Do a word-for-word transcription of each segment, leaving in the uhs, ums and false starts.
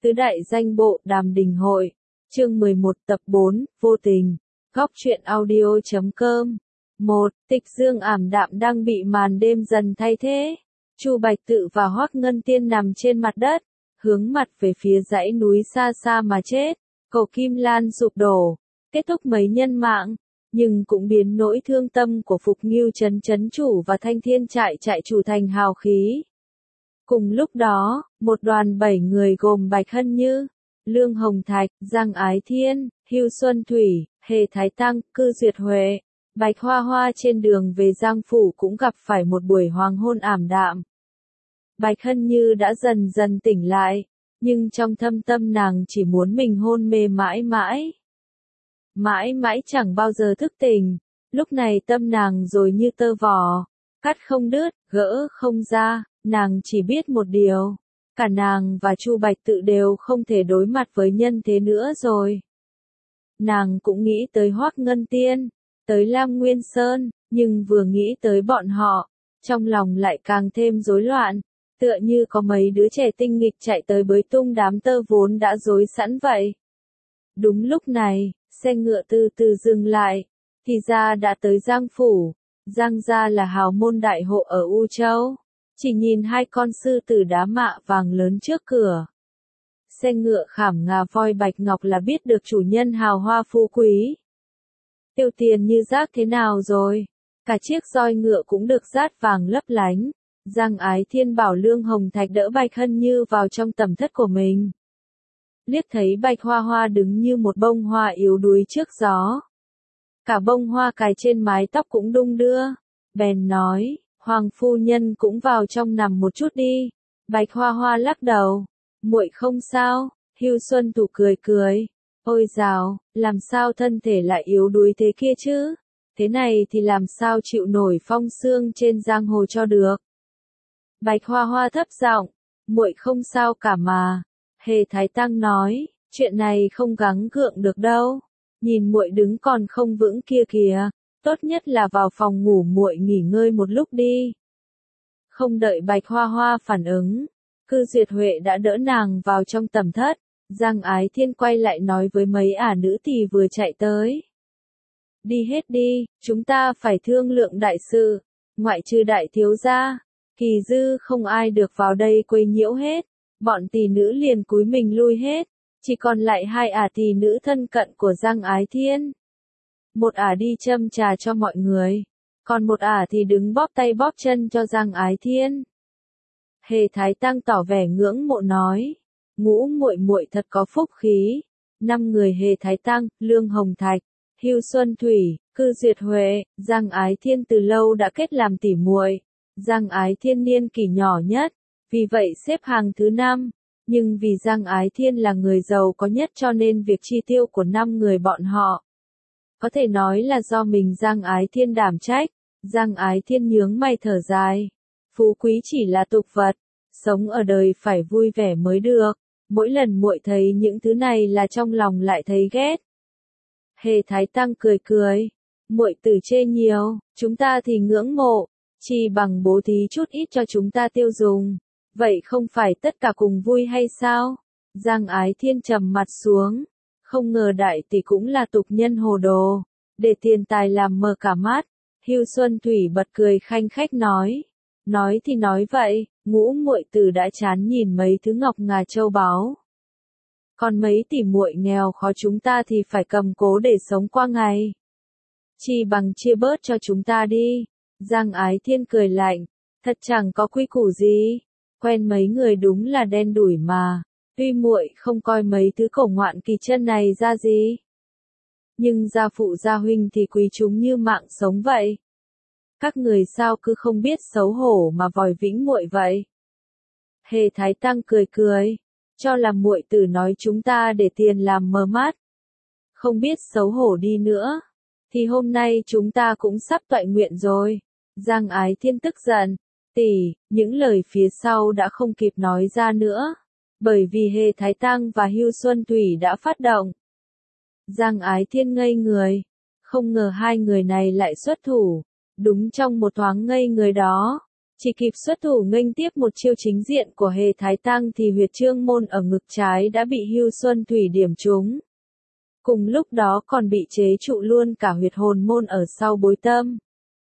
Tứ đại danh bộ Đàm Đình Hội. Chương mười một tập bốn, vô tình. Góc truyện audio chấm com. một. Tịch dương ảm đạm đang bị màn đêm dần thay thế. Chu Bạch Tự và Hoắc Ngân Tiên nằm trên mặt đất, hướng mặt về phía dãy núi xa xa mà chết. Cầu Kim Lan sụp đổ, kết thúc mấy nhân mạng, nhưng cũng biến nỗi thương tâm của Phục Ngưu Trấn trấn chủ và Thanh Thiên trại trại chủ thành hào khí. Cùng lúc đó, một đoàn bảy người gồm Bạch Hân Như, Lương Hồng Thạch, Giang Ái Thiên, Hưu Xuân Thủy, Hề Thái Tăng, Cư Duyệt Huệ, Bạch Hoa Hoa trên đường về Giang Phủ cũng gặp phải một buổi hoàng hôn ảm đạm. Bạch Hân Như đã dần dần tỉnh lại, nhưng trong thâm tâm nàng chỉ muốn mình hôn mê mãi mãi. Mãi mãi chẳng bao giờ thức tỉnh, lúc này tâm nàng rồi như tơ vò, cắt không đứt, gỡ không ra, nàng chỉ biết một điều, cả nàng và Chu Bạch Tự đều không thể đối mặt với nhân thế nữa rồi. Nàng cũng nghĩ tới Hoắc Ngân Tiên, tới Lam Nguyên Sơn, nhưng vừa nghĩ tới bọn họ, trong lòng lại càng thêm rối loạn, tựa như có mấy đứa trẻ tinh nghịch chạy tới bới tung đám tơ vốn đã rối sẵn vậy. Đúng lúc này, xe ngựa từ từ dừng lại, thì ra đã tới Giang Phủ. Giang gia là hào môn đại hộ ở U Châu, chỉ nhìn hai con sư tử đá mạ vàng lớn trước cửa. Xe ngựa khảm ngà voi bạch ngọc là biết được chủ nhân hào hoa phú quý. Tiêu tiền như rác thế nào rồi? Cả chiếc roi ngựa cũng được dát vàng lấp lánh. Giang Ái Thiên bảo Lương Hồng Thạch đỡ Bạch Hân Như vào trong tầm thất của mình. Liếc thấy Bạch Hoa Hoa đứng như một bông hoa yếu đuối trước gió. Cả bông hoa cài trên mái tóc cũng đung đưa. Bèn nói, Hoàng phu nhân cũng vào trong nằm một chút đi. Bạch Hoa Hoa lắc đầu, muội không sao. Hưu Xuân Thủ cười cười, ôi dào, làm sao thân thể lại yếu đuối thế kia chứ? Thế này thì làm sao chịu nổi phong sương trên giang hồ cho được? Bạch Hoa Hoa thấp giọng, muội không sao cả mà. Hề Thái Tăng nói, chuyện này không gắng gượng được đâu. Nhìn muội đứng còn không vững kia kìa, tốt nhất là vào phòng ngủ muội nghỉ ngơi một lúc đi. Không đợi Bạch Hoa Hoa phản ứng, Cư Duyệt Huệ đã đỡ nàng vào trong tầm thất. Giang Ái Thiên quay lại nói với mấy ả nữ tỳ vừa chạy tới. Đi hết đi, chúng ta phải thương lượng đại sự, ngoại trừ đại thiếu gia, Kỳ dư không ai được vào đây quấy nhiễu hết. Bọn tỷ nữ liền cúi mình lui hết, chỉ còn lại hai ả tỷ nữ thân cận của Giang Ái Thiên. Một ả đi châm trà cho mọi người, còn một ả thì đứng bóp tay bóp chân cho Giang Ái Thiên. Hề Thái Tăng tỏ vẻ ngưỡng mộ nói, ngũ muội muội thật có phúc khí. Năm người Hề Thái Tăng, Lương Hồng Thạch, Hưu Xuân Thủy, Cư Duyệt Huệ, Giang Ái Thiên từ lâu đã kết làm tỷ muội. Giang Ái Thiên niên kỷ nhỏ nhất, vì vậy xếp hàng thứ năm, nhưng vì Giang Ái Thiên là người giàu có nhất cho nên việc chi tiêu của năm người bọn họ có thể nói là do mình Giang Ái Thiên đảm trách. Giang Ái Thiên nhướng mày thở dài, phú quý chỉ là tục vật, sống ở đời phải vui vẻ mới được. Mỗi lần muội thấy những thứ này là trong lòng lại thấy ghét. Hề Thái Tăng cười cười, muội tử chê nhiều, chúng ta thì ngưỡng mộ, chỉ bằng bố thí chút ít cho chúng ta tiêu dùng. Vậy không phải tất cả cùng vui hay sao? Giang Ái Thiên trầm mặt xuống, không ngờ đại tỷ cũng là tục nhân hồ đồ, để tiền tài làm mờ cả mắt. Hưu Xuân Thủy bật cười khanh khách nói, nói thì nói vậy, ngũ muội tử đã chán nhìn mấy thứ ngọc ngà châu báu. Còn mấy tỷ muội nghèo khó chúng ta thì phải cầm cố để sống qua ngày. Chỉ bằng chia bớt cho chúng ta đi. Giang Ái Thiên cười lạnh, thật chẳng có quy củ gì. Quen mấy người đúng là đen đủi mà, tuy muội không coi mấy thứ cổ ngoạn kỳ chân này ra gì. Nhưng gia phụ gia huynh thì quý chúng như mạng sống vậy. Các người sao cứ không biết xấu hổ mà vòi vĩnh muội vậy? Hề Thái Tăng cười cười, cho là muội tử nói chúng ta để tiền làm mờ mắt. Không biết xấu hổ đi nữa, thì hôm nay chúng ta cũng sắp toại nguyện rồi. Giang Ái Thiên tức giận, tỷ, những lời phía sau đã không kịp nói ra nữa, bởi vì Hề Thái Tăng và Hưu Xuân Thủy đã phát động. Giang Ái Thiên ngây người, không ngờ hai người này lại xuất thủ, đúng trong một thoáng ngây người đó, Chỉ kịp xuất thủ nghênh tiếp một chiêu chính diện của Hề Thái Tăng thì huyệt trương môn ở ngực trái đã bị Hưu Xuân Thủy điểm trúng. Cùng lúc đó còn bị chế trụ luôn cả huyệt hồn môn ở sau bối tâm.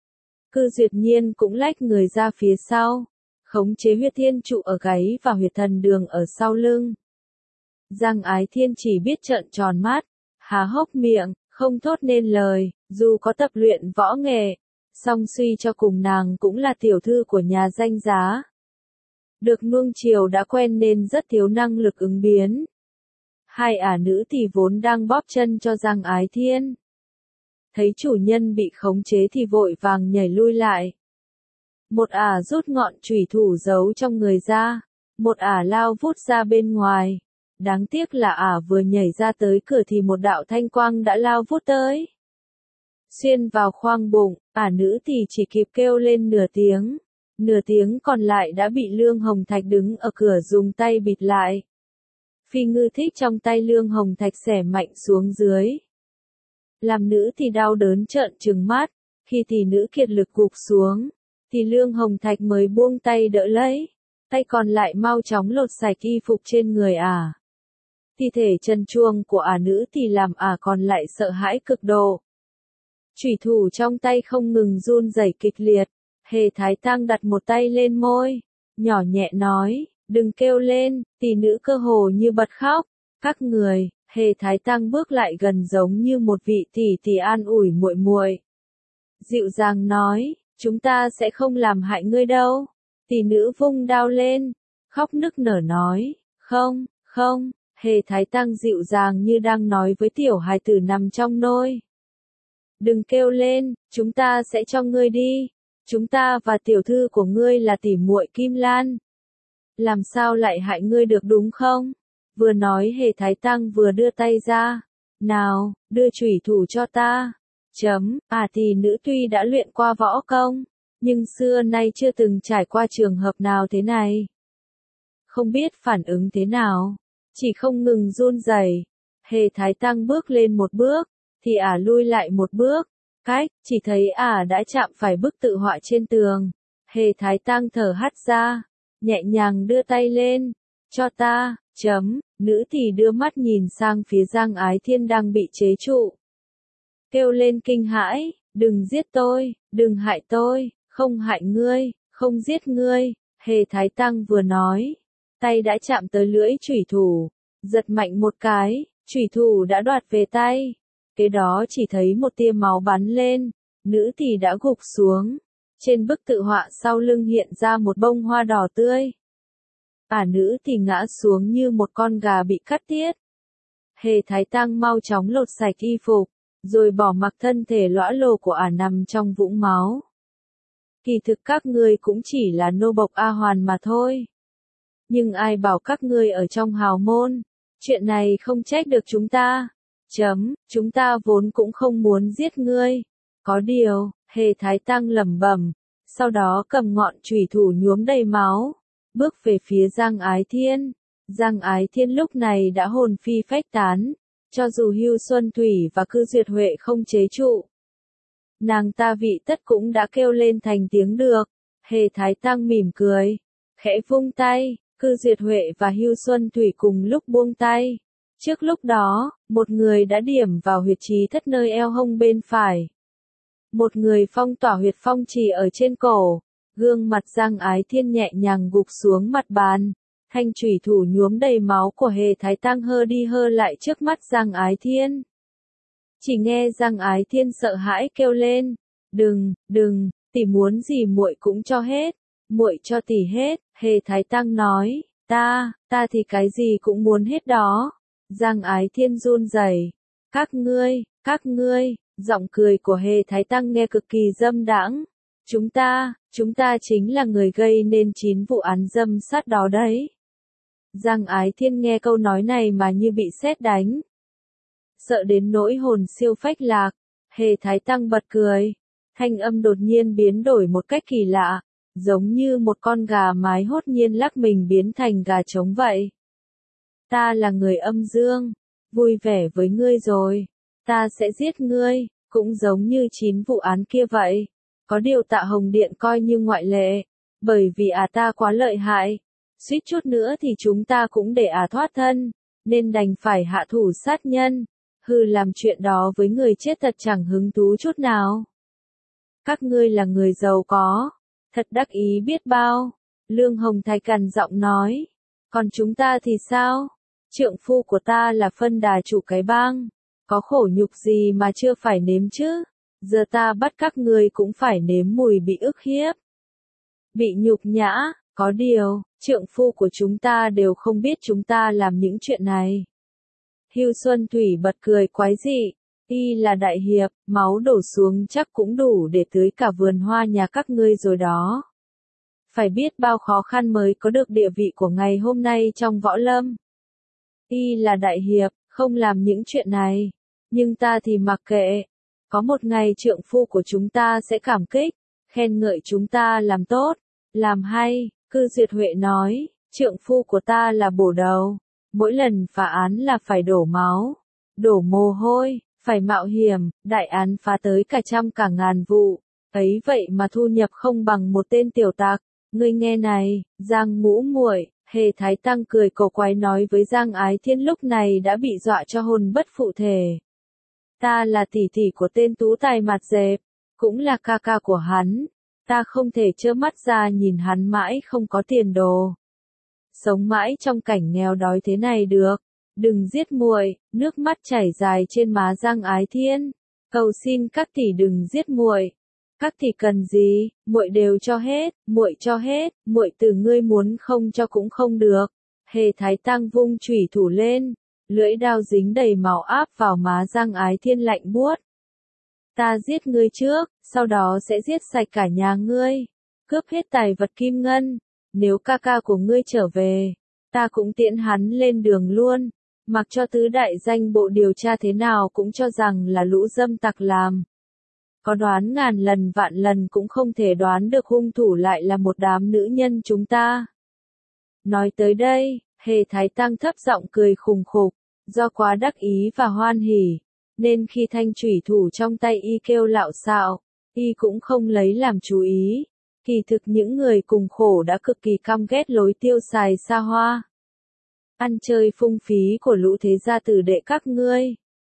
Cư Duyệt Nhiên cũng lách người ra phía sau, khống chế huyệt thiên trụ ở gáy và huyệt thần đường ở sau lưng. Giang Ái Thiên chỉ biết trợn tròn mắt, há hốc miệng, không thốt nên lời, dù có tập luyện võ nghệ, song suy cho cùng nàng cũng là tiểu thư của nhà danh giá. Được nuông chiều đã quen nên rất thiếu năng lực ứng biến. Hai ả nữ thì vốn đang bóp chân cho Giang Ái Thiên. Thấy chủ nhân bị khống chế thì vội vàng nhảy lui lại. Một ả rút ngọn chùy thủ giấu trong người ra, một ả lao vút ra bên ngoài. Đáng tiếc là ả vừa nhảy ra tới cửa thì một đạo thanh quang đã lao vút tới. Xuyên vào khoang bụng, ả nữ thì chỉ kịp kêu lên nửa tiếng. Nửa tiếng còn lại đã bị Lương Hồng Thạch đứng ở cửa dùng tay bịt lại. Phi ngư thích trong tay Lương Hồng Thạch xẻ mạnh xuống dưới. Làm nữ thì đau đớn trợn trừng mắt, khi thì nữ kiệt lực gục xuống, thì Lương Hồng Thạch mới buông tay đỡ lấy, tay còn lại mau chóng lột sạch y phục trên người ả. Thi thể trần truồng của ả nữ thì làm ả còn lại sợ hãi cực độ. Chủy thủ trong tay không ngừng run rẩy kịch liệt, Hề Thái Tăng đặt một tay lên môi, nhỏ nhẹ nói, đừng kêu lên, tỷ nữ cơ hồ như bật khóc, các người. Hề Thái Tăng bước lại gần giống như một vị tỷ tỷ an ủi muội muội. Dịu dàng nói, chúng ta sẽ không làm hại ngươi đâu. Tỷ nữ vung đao lên, khóc nức nở nói, không, không. Hề Thái Tăng dịu dàng như đang nói với tiểu hài tử nằm trong nôi. Đừng kêu lên, chúng ta sẽ cho ngươi đi. Chúng ta và tiểu thư của ngươi là tỷ muội Kim Lan. Làm sao lại hại ngươi được đúng không? Vừa nói Hề Thái Tăng vừa đưa tay ra. Nào, đưa chủy thủ cho ta. Chấm, à tỷ nữ tuy đã luyện qua võ công, nhưng xưa nay chưa từng trải qua trường hợp nào thế này. Không biết phản ứng thế nào, chỉ không ngừng run rẩy. Hề Thái Tăng bước lên một bước, thì ả lui lại một bước. Cách, chỉ thấy ả đã chạm phải bức tự họa trên tường. Hề Thái Tăng thở hắt ra, nhẹ nhàng đưa tay lên. Cho ta, chấm, nữ thì đưa mắt nhìn sang phía Giang Ái Thiên đang bị chế trụ. Kêu lên kinh hãi, đừng giết tôi, đừng hại tôi, không hại ngươi, không giết ngươi. Hề Thái Tăng vừa nói, tay đã chạm tới lưỡi chủy thủ, giật mạnh một cái, chủy thủ đã đoạt về tay. Kế đó chỉ thấy một tia máu bắn lên, nữ thì đã gục xuống. Trên bức tự họa sau lưng hiện ra một bông hoa đỏ tươi. Ả nữ thì ngã xuống như một con gà bị cắt tiết. Hề Thái Tăng mau chóng lột sạch y phục, rồi bỏ mặc thân thể lõa lồ của ả nằm trong vũng máu. Kỳ thực các ngươi cũng chỉ là nô bộc A Hoàn mà thôi. Nhưng ai bảo các ngươi ở trong hào môn, chuyện này không trách được chúng ta. Chấm, chúng ta vốn cũng không muốn giết ngươi. Có điều, Hề Thái Tăng lẩm bẩm, sau đó cầm ngọn chủy thủ nhuốm đầy máu, bước về phía Giang Ái Thiên. Giang Ái Thiên lúc này đã hồn phi phách tán, cho dù Hưu Xuân Thủy và Cư Duyệt Huệ không chế trụ. Nàng ta vị tất cũng đã kêu lên thành tiếng được. Hề Thái Tăng mỉm cười, khẽ vung tay, Cư Duyệt Huệ và Hưu Xuân Thủy cùng lúc buông tay. Trước lúc đó, một người đã điểm vào huyệt chí thất nơi eo hông bên phải. Một người phong tỏa huyệt phong trì ở trên cổ. Gương mặt Giang Ái Thiên nhẹ nhàng gục xuống mặt bàn. Thanh chủy thủ nhuốm đầy máu của Hề Thái Tăng hơ đi hơ lại trước mắt Giang Ái Thiên. Chỉ nghe Giang Ái Thiên sợ hãi kêu lên, "Đừng, đừng, tỷ muốn gì muội cũng cho hết, muội cho tỷ hết." Hề Thái Tăng nói, "Ta, ta thì cái gì cũng muốn hết đó." Giang Ái Thiên run rẩy, "Các ngươi, các ngươi." Giọng cười của Hề Thái Tăng nghe cực kỳ dâm đãng. "Chúng ta, chúng ta chính là người gây nên chín vụ án dâm sát đó đấy." Giang Ái Thiên nghe câu nói này mà như bị sét đánh. Sợ đến nỗi hồn siêu phách lạc, Hề Thái Tăng bật cười. Thanh âm đột nhiên biến đổi một cách kỳ lạ, giống như một con gà mái hốt nhiên lắc mình biến thành gà trống vậy. "Ta là người âm dương, vui vẻ với ngươi rồi. Ta sẽ giết ngươi, cũng giống như chín vụ án kia vậy. Có điều Tạ Hồng Điện coi như ngoại lệ. Bởi vì à ta quá lợi hại, suýt chút nữa thì chúng ta cũng để à thoát thân, nên đành phải hạ thủ sát nhân. Hừ, làm chuyện đó với người chết thật chẳng hứng thú chút nào. Các ngươi là người giàu có, thật đắc ý biết bao. Lương Hồng Thạch cằn giọng nói. Còn chúng ta thì sao? Trượng phu của ta là phân đà chủ cái bang. Có khổ nhục gì mà chưa phải nếm chứ? Giờ ta bắt các ngươi cũng phải nếm mùi bị ức hiếp. Bị nhục nhã, có điều, trượng phu của chúng ta đều không biết chúng ta làm những chuyện này. Hưu Xuân Thủy bật cười quái dị. Y là đại hiệp, máu đổ xuống chắc cũng đủ để tưới cả vườn hoa nhà các ngươi rồi đó. Phải biết bao khó khăn mới có được địa vị của ngày hôm nay trong võ lâm. Y là đại hiệp, không làm những chuyện này. Nhưng ta thì mặc kệ. Có một ngày trượng phu của chúng ta sẽ cảm kích, khen ngợi chúng ta làm tốt, làm hay. Cư Duyệt Huệ nói, trượng phu của ta là bổ đầu. Mỗi lần phá án là phải đổ máu, đổ mồ hôi, phải mạo hiểm, đại án phá tới cả trăm cả ngàn vụ. Ấy vậy mà thu nhập không bằng một tên tiểu tặc. Ngươi nghe này, Giang Ngũ muội, Hề Thái Tăng cười cổ quái nói với Giang Ái Thiên lúc này đã bị dọa cho hồn bất phụ thể. Ta là tỷ tỷ của tên tú tài mặt dẹp, cũng là ca ca của hắn. Ta không thể trơ mắt ra nhìn hắn mãi không có tiền đồ. Sống mãi trong cảnh nghèo đói thế này được. Đừng giết muội, nước mắt chảy dài trên má Giang Ái Thiên. Cầu xin các tỷ đừng giết muội. Các tỷ cần gì, muội đều cho hết, muội cho hết, muội từ ngươi muốn không cho cũng không được. Hề Thái Tăng vung chủy thủ lên, lưỡi đao dính đầy máu áp vào má Giang Ái Thiên lạnh buốt. Ta giết ngươi trước, sau đó sẽ giết sạch cả nhà ngươi, cướp hết tài vật kim ngân. Nếu ca ca của ngươi trở về, ta cũng tiễn hắn lên đường luôn. Mặc cho tứ đại danh bộ điều tra thế nào cũng cho rằng là lũ dâm tặc làm. Có đoán ngàn lần vạn lần cũng không thể đoán được hung thủ lại là một đám nữ nhân chúng ta. Nói tới đây, Hề Thái Tăng thấp giọng cười khùng khục, do quá đắc ý và hoan hỉ, nên khi thanh chủy thủ trong tay y kêu lạo xạo, y cũng không lấy làm chú ý. Kỳ thực những người cùng khổ đã cực kỳ căm ghét lối tiêu xài xa hoa, ăn chơi phung phí của lũ thế gia tử đệ các ngươi.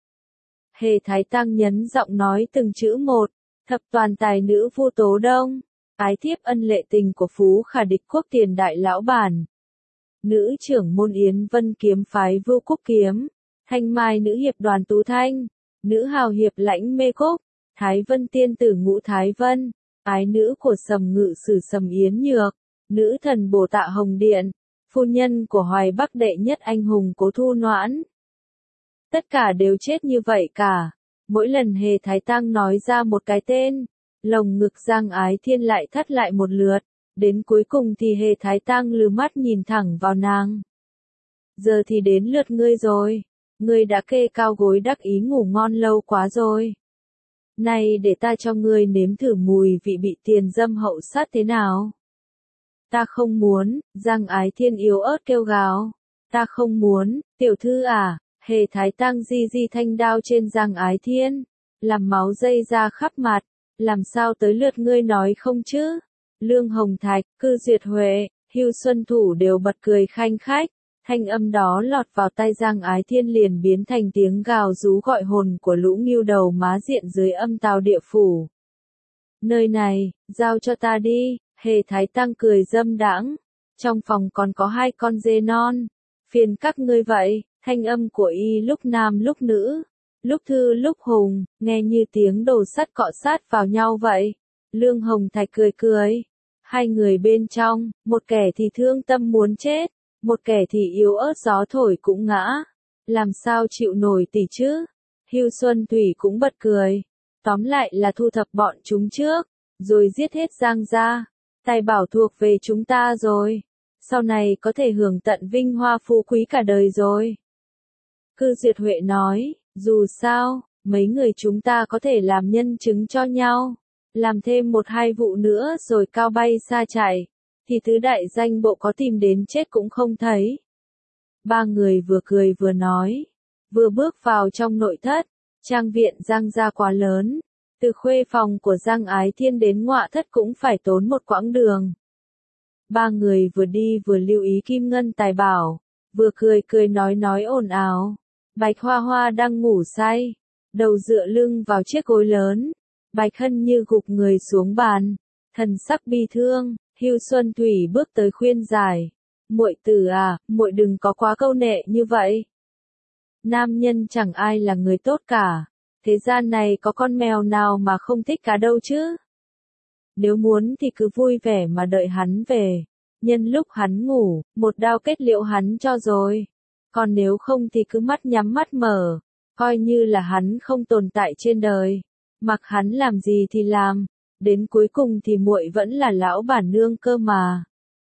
Hề Thái Tăng nhấn giọng nói từng chữ một, thập toàn tài nữ Vu Tố Đông, ái thiếp ân lệ tình của Phú Khả Địch Quốc tiền đại lão bản, nữ trưởng môn Yến Vân kiếm phái Vưu Quốc Kiếm, thanh mai nữ hiệp Đoàn Tú Thanh, nữ hào hiệp Lãnh Mê Cúc, Thái Vân tiên tử Ngũ Thái Vân, ái nữ của Sầm Ngự Sử Sầm Yến Nhược, nữ thần Bồ Tạ Hồng Điện, phu nhân của Hoài Bắc đệ nhất anh hùng Cố Thu Noãn. Tất cả đều chết như vậy cả. Mỗi lần Hề Thái Tăng nói ra một cái tên, lồng ngực Giang Ái Thiên lại thắt lại một lượt, đến cuối cùng thì Hề Thái Tăng lừ mắt nhìn thẳng vào nàng. Giờ thì đến lượt ngươi rồi, ngươi đã kê cao gối đắc ý ngủ ngon lâu quá rồi. Này để ta cho ngươi nếm thử mùi vị bị tiền dâm hậu sát thế nào. Ta không muốn, Giang Ái Thiên yếu ớt kêu gào. Ta không muốn, tiểu thư à. Hề Thái Tăng di di thanh đao trên Giang Ái Thiên, làm máu dây ra khắp mặt, làm sao tới lượt ngươi nói không chứ? Lương Hồng Thạch, Cư Duyệt Huệ, Hưu Xuân Thủ đều bật cười khanh khách, thanh âm đó lọt vào tai Giang Ái Thiên liền biến thành tiếng gào rú gọi hồn của lũ ngưu đầu má diện dưới âm tào địa phủ. Nơi này, giao cho ta đi, Hề Thái Tăng cười dâm đãng, trong phòng còn có hai con dê non, phiền các ngươi vậy. Thanh âm của y lúc nam lúc nữ, lúc thư lúc hùng, nghe như tiếng đồ sắt cọ sát vào nhau vậy. Lương Hồng Thạch cười cười. Hai người bên trong, một kẻ thì thương tâm muốn chết, một kẻ thì yếu ớt gió thổi cũng ngã. Làm sao chịu nổi tỷ chứ? Hưu Xuân Thủy cũng bật cười. Tóm lại là thu thập bọn chúng trước, rồi giết hết Giang gia. Tài bảo thuộc về chúng ta rồi. Sau này có thể hưởng tận vinh hoa phú quý cả đời rồi. Cư Duyệt Huệ nói, dù sao, mấy người chúng ta có thể làm nhân chứng cho nhau, làm thêm một hai vụ nữa rồi cao bay xa chạy, thì tứ đại danh bộ có tìm đến chết cũng không thấy. Ba người vừa cười vừa nói, vừa bước vào trong nội thất, trang viện Giang gia quá lớn, từ khuê phòng của Giang Ái Thiên đến ngọa thất cũng phải tốn một quãng đường. Ba người vừa đi vừa lưu ý kim ngân tài bảo, vừa cười cười nói nói ồn ào. Bạch Hoa Hoa đang ngủ say, đầu dựa lưng vào chiếc gối lớn. Bạch Hân Như gục người xuống bàn, thần sắc bi thương. Hưu Xuân Thủy bước tới khuyên giải, muội tử à, muội đừng có quá câu nệ như vậy. Nam nhân chẳng ai là người tốt cả, thế gian này có con mèo nào mà không thích cá đâu chứ. Nếu muốn thì cứ vui vẻ mà đợi hắn về, nhân lúc hắn ngủ, một đao kết liễu hắn cho rồi. Còn nếu không thì cứ mắt nhắm mắt mở, coi như là hắn không tồn tại trên đời, mặc hắn làm gì thì làm. Đến cuối cùng thì muội vẫn là lão bản nương cơ mà.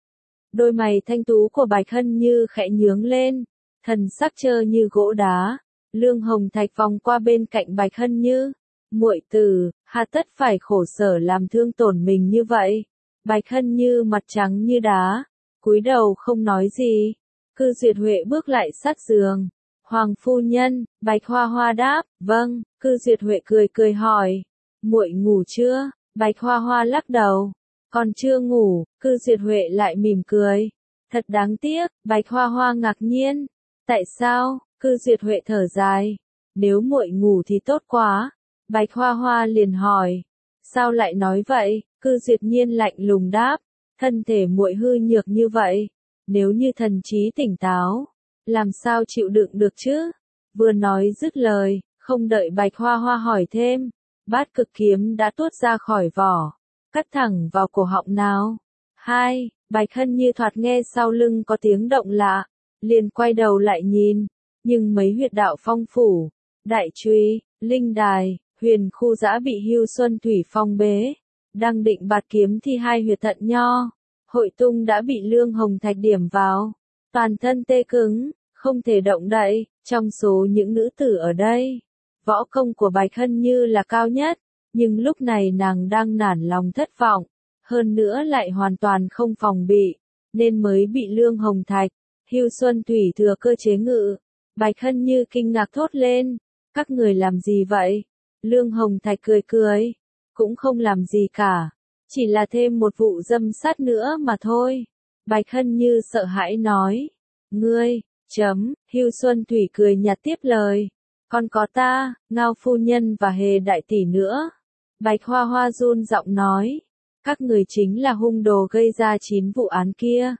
Đôi mày thanh tú của Bạch Hân Như khẽ nhướng lên, thần sắc trơ như gỗ đá. Lương Hồng Thạch vòng qua bên cạnh Bạch Hân Như, muội tử, hà tất phải khổ sở làm thương tổn mình như vậy. Bạch Hân Như mặt trắng như đá, cúi đầu không nói gì. Cư Duyệt Huệ bước lại sát giường. Hoàng phu nhân, Bạch Hoa Hoa đáp, vâng. Cư Duyệt Huệ cười cười hỏi, muội ngủ chưa? Bạch Hoa Hoa lắc đầu, còn chưa ngủ. Cư Duyệt Huệ lại mỉm cười, thật đáng tiếc. Bạch Hoa Hoa ngạc nhiên, tại sao? Cư Duyệt Huệ thở dài, nếu muội ngủ thì tốt quá. Bạch Hoa Hoa liền hỏi, sao lại nói vậy? Cư Duyệt Nhiên lạnh lùng đáp, thân thể muội hư nhược như vậy, nếu như thần trí tỉnh táo, làm sao chịu đựng được chứ? Vừa nói dứt lời, không đợi Bạch Hoa Hoa hỏi thêm, bát cực kiếm đã tuốt ra khỏi vỏ, cắt thẳng vào cổ họng nào. Hai, Bạch Hân Như thoạt nghe sau lưng có tiếng động lạ, liền quay đầu lại nhìn, nhưng mấy huyệt đạo phong phủ, đại truy, linh đài, huyền khu giã bị Hưu Xuân Thủy phong bế, đang định bạt kiếm thì hai huyệt thận nho, hội tung đã bị Lương Hồng Thạch điểm vào, toàn thân tê cứng, không thể động đậy. Trong số những nữ tử ở đây, võ công của Bạch Hân Như là cao nhất, nhưng lúc này nàng đang nản lòng thất vọng, hơn nữa lại hoàn toàn không phòng bị, nên mới bị Lương Hồng Thạch, Hưu Xuân Thủy thừa cơ chế ngự. Bạch Hân Như kinh ngạc thốt lên, các người làm gì vậy? Lương Hồng Thạch cười cười, cũng không làm gì cả, chỉ là thêm một vụ dâm sát nữa mà thôi. Bạch Hân Như sợ hãi nói, ngươi, chấm. Hưu Xuân Thủy cười nhạt tiếp lời, còn có ta, Ngao phu nhân và Hề đại tỷ nữa. Bạch Hoa Hoa run giọng nói, các người chính là hung đồ gây ra chín vụ án kia.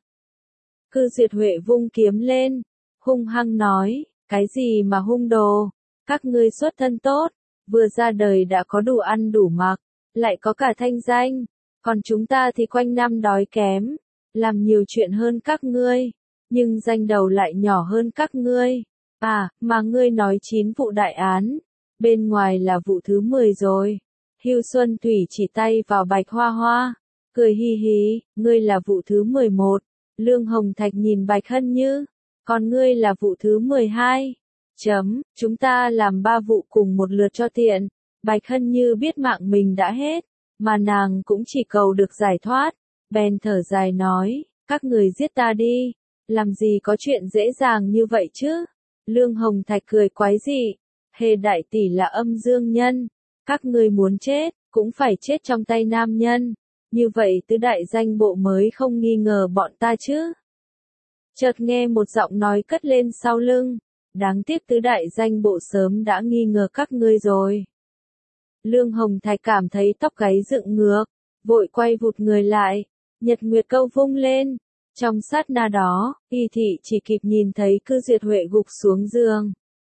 Cư Duyệt Huệ vung kiếm lên, hung hăng nói, cái gì mà hung đồ? Các ngươi xuất thân tốt, vừa ra đời đã có đủ ăn đủ mặc, lại có cả thanh danh, còn chúng ta thì quanh năm đói kém, làm nhiều chuyện hơn các ngươi, nhưng danh đầu lại nhỏ hơn các ngươi. À, mà ngươi nói chín vụ đại án, bên ngoài là vụ thứ mười rồi. Hưu Xuân Thủy chỉ tay vào Bạch Hoa Hoa, cười hi hí, ngươi là vụ thứ mười một. Lương Hồng Thạch nhìn Bạch Hân Như, còn ngươi là vụ thứ mười hai. Chấm, chúng ta làm ba vụ cùng một lượt cho tiện. Bạch Hân Như biết mạng mình đã hết, mà nàng cũng chỉ cầu được giải thoát, bèn thở dài nói, các người giết ta đi, làm gì có chuyện dễ dàng như vậy chứ? Lương Hồng Thạch cười quái dị, Hề đại tỷ là âm dương nhân, các ngươi muốn chết, cũng phải chết trong tay nam nhân, như vậy tứ đại danh bộ mới không nghi ngờ bọn ta chứ. Chợt nghe một giọng nói cất lên sau lưng, đáng tiếc tứ đại danh bộ sớm đã nghi ngờ các ngươi rồi. Lương Hồng Thạch cảm thấy tóc gáy dựng ngược, vội quay vụt người lại, nhật nguyệt câu vung lên. Trong sát na đó, Y Thị chỉ kịp nhìn thấy Cư Duyệt Huệ gục xuống giường.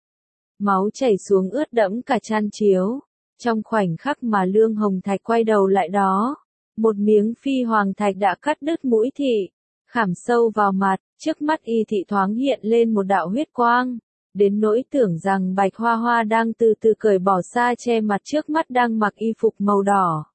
Máu chảy xuống ướt đẫm cả chăn chiếu. Trong khoảnh khắc mà Lương Hồng Thạch quay đầu lại đó, một miếng phi hoàng thạch đã cắt đứt mũi Thị, khảm sâu vào mặt, trước mắt Y Thị thoáng hiện lên một đạo huyết quang. Đến nỗi tưởng rằng Bạch Hoa Hoa đang từ từ cởi bỏ sa che mặt trước mắt đang mặc y phục màu đỏ.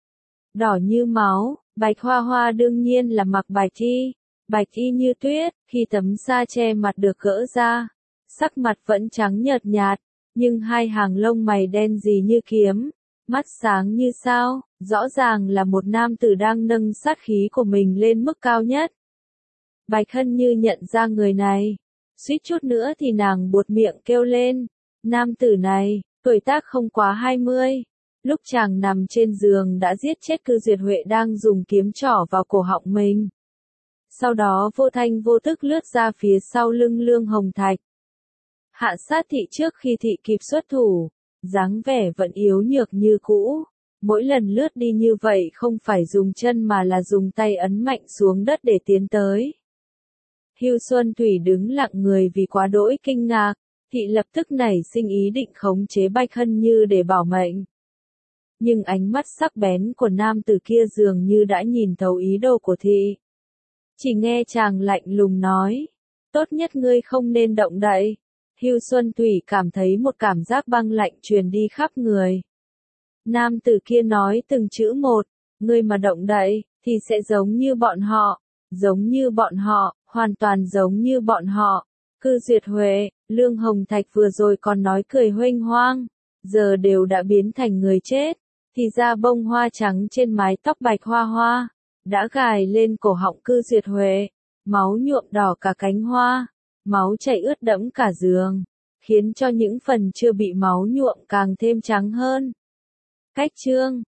Đỏ như máu, Bạch Hoa Hoa đương nhiên là mặc bạch y, bạch y như tuyết, khi tấm sa che mặt được gỡ ra, sắc mặt vẫn trắng nhợt nhạt, nhưng hai hàng lông mày đen gì như kiếm, mắt sáng như sao, rõ ràng là một nam tử đang nâng sát khí của mình lên mức cao nhất. Bạch Hân Như nhận ra người này, suýt chút nữa thì nàng buột miệng kêu lên, nam tử này, tuổi tác không quá hai mươi, lúc chàng nằm trên giường đã giết chết Cư Duyệt Huệ đang dùng kiếm trỏ vào cổ họng mình. sau đó vô thanh vô tức lướt ra phía sau lưng Lương Hồng Thạch. Hạ sát thị trước khi thị kịp xuất thủ, dáng vẻ vẫn yếu nhược như cũ. Mỗi lần lướt đi như vậy không phải dùng chân mà là dùng tay ấn mạnh xuống đất để tiến tới. Hưu Xuân Thủy đứng lặng người vì quá đỗi kinh ngạc, thị lập tức nảy sinh ý định khống chế Bạch Hân Như để bảo mệnh. Nhưng ánh mắt sắc bén của nam tử kia dường như đã nhìn thấu ý đồ của thị. Chỉ nghe chàng lạnh lùng nói, tốt nhất ngươi không nên động đậy. Hưu Xuân Thủy cảm thấy một cảm giác băng lạnh truyền đi khắp người. Nam tử kia nói từng chữ một, ngươi mà động đậy, thì sẽ giống như bọn họ, giống như bọn họ, hoàn toàn giống như bọn họ. Cư Duyệt Huệ, Lương Hồng Thạch vừa rồi còn nói cười huênh hoang, giờ đều đã biến thành người chết, thì ra bông hoa trắng trên mái tóc bạch hoa hoa, đã gài lên cổ họng Cư Duyệt Huệ, máu nhuộm đỏ cả cánh hoa, máu chảy ướt đẫm cả giường, khiến cho những phần chưa bị máu nhuộm càng thêm trắng hơn. Cách chương